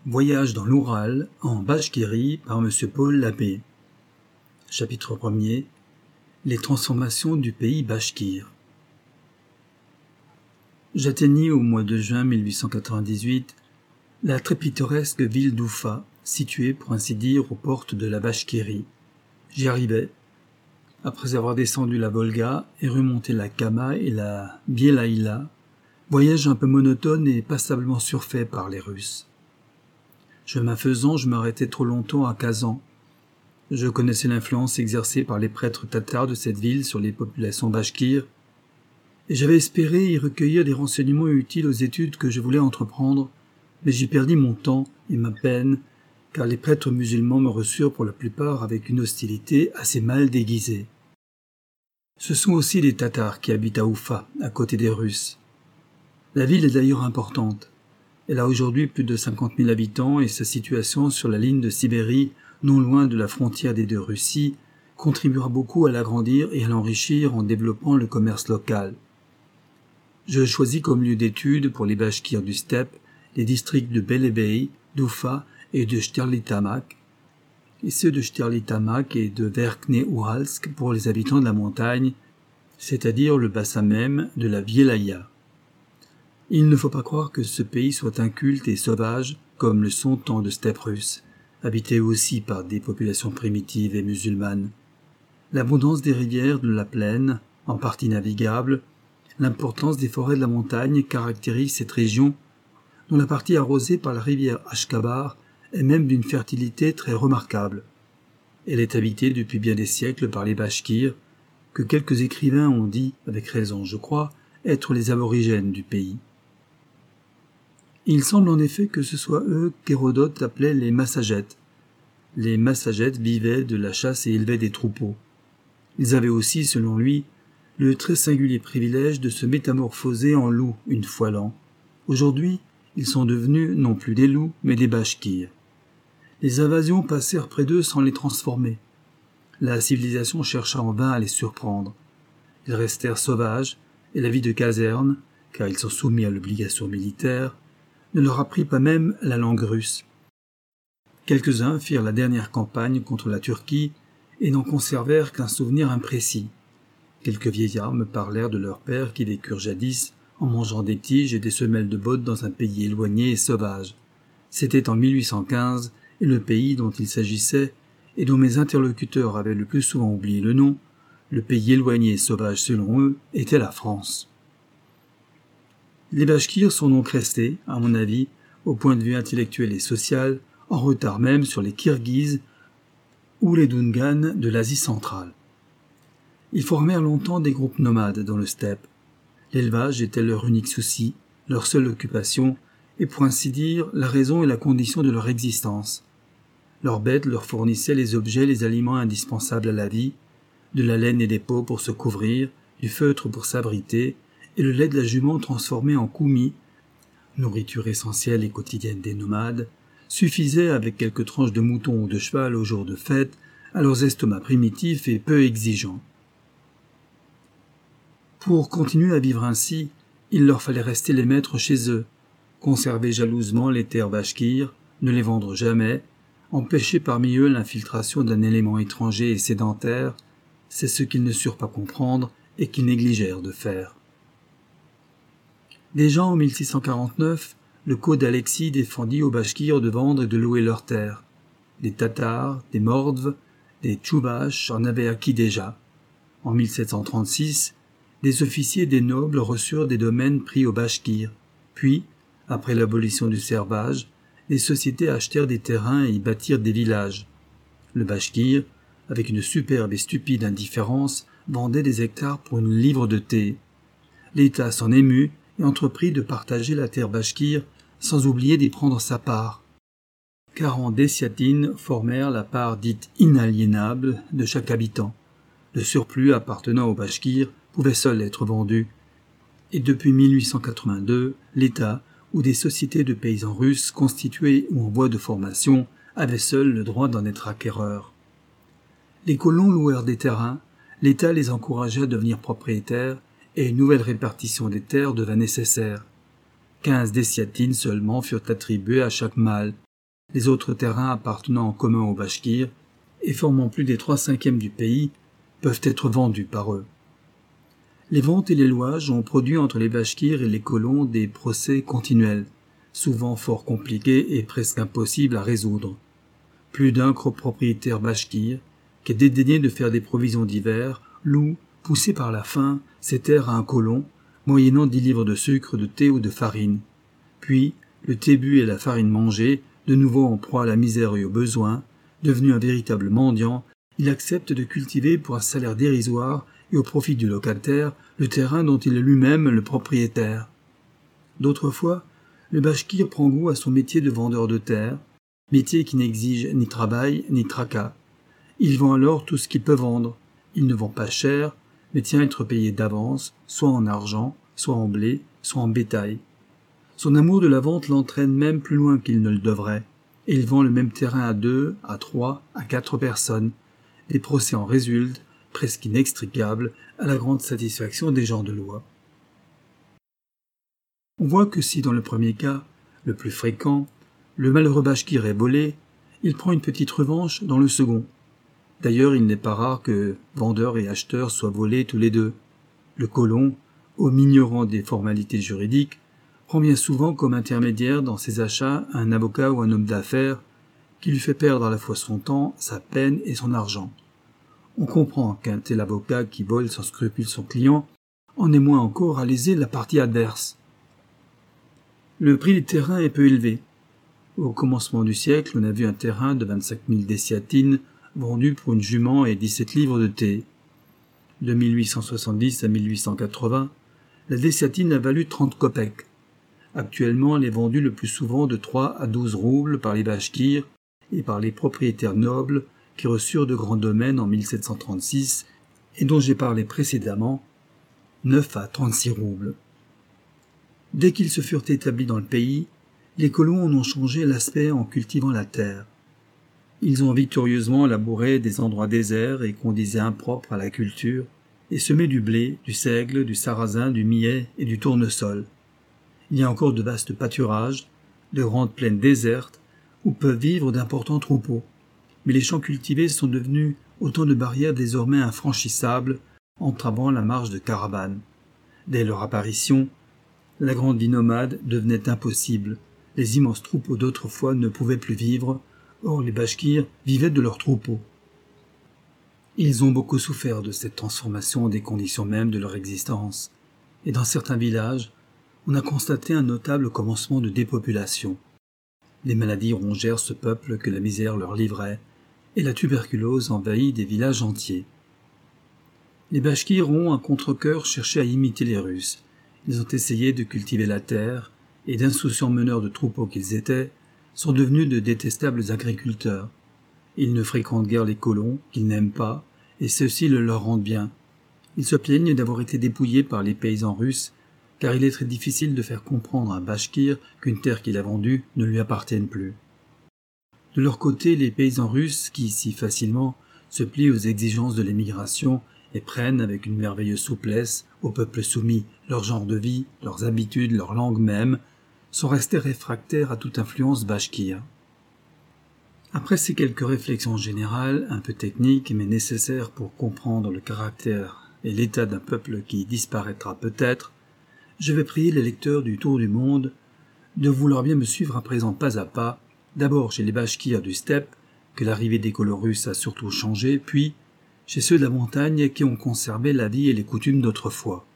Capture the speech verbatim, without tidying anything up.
Voyage dans l'Oural, en Bachkirie, par Monsieur Paul Labbé. Chapitre premier. Les transformations du pays bachkir. J'atteignis au mois de juin mille huit cent quatre-vingt-dix-huit la très pittoresque ville d'Oufa, située, pour ainsi dire, aux portes de la Bachkirie. J'y arrivais, après avoir descendu la Volga et remonté la Kama et la Bielaïla, voyage un peu monotone et passablement surfait par les Russes. Chemin faisant, je m'arrêtais trop longtemps à Kazan. Je connaissais l'influence exercée par les prêtres tatars de cette ville sur les populations bachkires, et j'avais espéré y recueillir des renseignements utiles aux études que je voulais entreprendre, mais j'y perdis mon temps et ma peine, car les prêtres musulmans me reçurent pour la plupart avec une hostilité assez mal déguisée. Ce sont aussi des Tatars qui habitent à Oufa, à côté des Russes. La ville est d'ailleurs importante. Elle a aujourd'hui plus de cinquante mille habitants et sa situation sur la ligne de Sibérie, non loin de la frontière des deux Russies, contribuera beaucoup à l'agrandir et à l'enrichir en développant le commerce local. Je choisis comme lieu d'étude pour les bachkirs du steppe les districts de Belebey, d'Oufa et de Sterlitamak, et ceux de Sterlitamak et de Verkhne-Uralsk pour les habitants de la montagne, c'est-à-dire le bassin même de la Bielaïa. Il ne faut pas croire que ce pays soit inculte et sauvage, comme le sont tant de steppes russes, habitées aussi par des populations primitives et musulmanes. L'abondance des rivières de la plaine, en partie navigables, l'importance des forêts de la montagne caractérisent cette région, dont la partie arrosée par la rivière Ashkabar est même d'une fertilité très remarquable. Elle est habitée depuis bien des siècles par les bachkirs, que quelques écrivains ont dit, avec raison je crois, être les aborigènes du pays. Il semble en effet que ce soit eux qu'Hérodote appelait les Massagètes. Les Massagètes vivaient de la chasse et élevaient des troupeaux. Ils avaient aussi, selon lui, le très singulier privilège de se métamorphoser en loups une fois l'an. Aujourd'hui, ils sont devenus non plus des loups, mais des bachkirs. Les invasions passèrent près d'eux sans les transformer. La civilisation chercha en vain à les surprendre. Ils restèrent sauvages, et la vie de caserne, car ils sont soumis à l'obligation militaire, ne leur apprit pas même la langue russe. Quelques-uns firent la dernière campagne contre la Turquie et n'en conservèrent qu'un souvenir imprécis. Quelques vieillards me parlèrent de leurs pères qui vécurent jadis en mangeant des tiges et des semelles de bottes dans un pays éloigné et sauvage. C'était en mille huit cent quinze, et le pays dont il s'agissait, et dont mes interlocuteurs avaient le plus souvent oublié le nom, le pays éloigné et sauvage selon eux, était la France. Les bachkirs sont donc restés, à mon avis, au point de vue intellectuel et social, en retard même sur les Kirghizes ou les Doungans de l'Asie centrale. Ils formèrent longtemps des groupes nomades dans le steppe. L'élevage était leur unique souci, leur seule occupation, et pour ainsi dire, la raison et la condition de leur existence. Leurs bêtes leur fournissaient les objets, les aliments indispensables à la vie, de la laine et des peaux pour se couvrir, du feutre pour s'abriter, et le lait de la jument transformé en koumi, nourriture essentielle et quotidienne des nomades, suffisait avec quelques tranches de mouton ou de cheval au jour de fête à leurs estomacs primitifs et peu exigeants. Pour continuer à vivre ainsi, il leur fallait rester les maîtres chez eux, conserver jalousement les terres bachkires, ne les vendre jamais, empêcher parmi eux l'infiltration d'un élément étranger et sédentaire, c'est ce qu'ils ne surent pas comprendre et qu'ils négligèrent de faire. Déjà en mille six cent quarante-neuf, le code Alexis défendit aux bachkirs de vendre et de louer leurs terres. Des Tatars, des Mordves, des Tchouvaches en avaient acquis déjà. En mille sept cent trente-six, des officiers et des nobles reçurent des domaines pris aux bachkirs. Puis, après l'abolition du servage, les sociétés achetèrent des terrains et y bâtirent des villages. Le bachkir, avec une superbe et stupide indifférence, vendait des hectares pour une livre de thé. L'État s'en émut et entreprit de partager la terre bachkire sans oublier d'y prendre sa part. quarante déciatines formèrent la part dite inaliénable de chaque habitant. Le surplus appartenant aux bachkirs pouvait seul être vendu. Et depuis mille huit cent quatre-vingt-deux, l'État ou des sociétés de paysans russes constituées ou en voie de formation avaient seuls le droit d'en être acquéreurs. Les colons louèrent des terrains, l'État les encourageait à devenir propriétaires et une nouvelle répartition des terres devint nécessaire. Quinze déciatines seulement furent attribuées à chaque mâle, les autres terrains appartenant en commun aux Bachkirs et formant plus des trois cinquièmes du pays peuvent être vendus par eux. Les ventes et les louages ont produit entre les Bachkirs et les colons des procès continuels, souvent fort compliqués et presque impossibles à résoudre. Plus d'un copropriétaire bachkir, qui a dédaigné de faire des provisions d'hiver, loue, poussé par la faim, ses terres à un colon, moyennant dix livres de sucre, de thé ou de farine. Puis, le thé bu et la farine mangée, de nouveau en proie à la misère et au besoin, devenu un véritable mendiant, il accepte de cultiver pour un salaire dérisoire et au profit du locataire le terrain dont il est lui-même le propriétaire. D'autres fois, le bachkir prend goût à son métier de vendeur de terre, métier qui n'exige ni travail ni tracas. Il vend alors tout ce qu'il peut vendre. Il ne vend pas cher, mais tient à être payé d'avance, soit en argent, soit en blé, soit en bétail. Son amour de la vente l'entraîne même plus loin qu'il ne le devrait, et il vend le même terrain à deux, à trois, à quatre personnes. Les procès en résultent, presque inextricables, à la grande satisfaction des gens de loi. On voit que si dans le premier cas, le plus fréquent, le malheureux bachkir est volé, il prend une petite revanche dans le second. D'ailleurs, il n'est pas rare que vendeurs et acheteurs soient volés tous les deux. Le colon, homme ignorant des formalités juridiques, prend bien souvent comme intermédiaire dans ses achats un avocat ou un homme d'affaires qui lui fait perdre à la fois son temps, sa peine et son argent. On comprend qu'un tel avocat qui vole sans scrupule son client en est moins encore à léser la partie adverse. Le prix des terrains est peu élevé. Au commencement du siècle, on a vu un terrain de vingt-cinq mille déciatines vendu pour une jument et dix-sept livres de thé. De mille huit cent soixante-dix à mille huit cent quatre-vingts, la déciatine a valu trente kopecks. Actuellement, elle est vendue le plus souvent de trois à douze roubles par les bachkirs et par les propriétaires nobles qui reçurent de grands domaines en mille sept cent trente-six et dont j'ai parlé précédemment, neuf à trente-six roubles. Dès qu'ils se furent établis dans le pays, les colons en ont changé l'aspect en cultivant la terre. Ils ont victorieusement labouré des endroits déserts et qu'on disait impropres à la culture, et semé du blé, du seigle, du sarrasin, du millet et du tournesol. Il y a encore de vastes pâturages, de grandes plaines désertes, où peuvent vivre d'importants troupeaux. Mais les champs cultivés sont devenus autant de barrières désormais infranchissables, entravant la marche de caravanes. Dès leur apparition, la grande vie nomade devenait impossible. Les immenses troupeaux d'autrefois ne pouvaient plus vivre, or les bachkirs vivaient de leurs troupeaux. Ils ont beaucoup souffert de cette transformation des conditions mêmes de leur existence, et dans certains villages, on a constaté un notable commencement de dépopulation. Les maladies rongèrent ce peuple que la misère leur livrait, et la tuberculose envahit des villages entiers. Les bachkirs ont, un contre-cœur, cherché à imiter les Russes. Ils ont essayé de cultiver la terre, et d'insouciants meneurs de troupeaux qu'ils étaient, sont devenus de détestables agriculteurs. Ils ne fréquentent guère les colons, qu'ils n'aiment pas, et ceux-ci le leur rendent bien. Ils se plaignent d'avoir été dépouillés par les paysans russes, car il est très difficile de faire comprendre à un bachkir qu'une terre qu'il a vendue ne lui appartienne plus. De leur côté, les paysans russes, qui si facilement se plient aux exigences de l'émigration et prennent avec une merveilleuse souplesse au peuple soumis leur genre de vie, leurs habitudes, leur langue même, sont restés réfractaires à toute influence bachkire. Après ces quelques réflexions générales, un peu techniques mais nécessaires pour comprendre le caractère et l'état d'un peuple qui disparaîtra peut-être, je vais prier les lecteurs du Tour du Monde de vouloir bien me suivre à présent pas à pas, d'abord chez les bachkirs du steppe, que l'arrivée des colons russes a surtout changé, puis chez ceux de la montagne qui ont conservé la vie et les coutumes d'autrefois.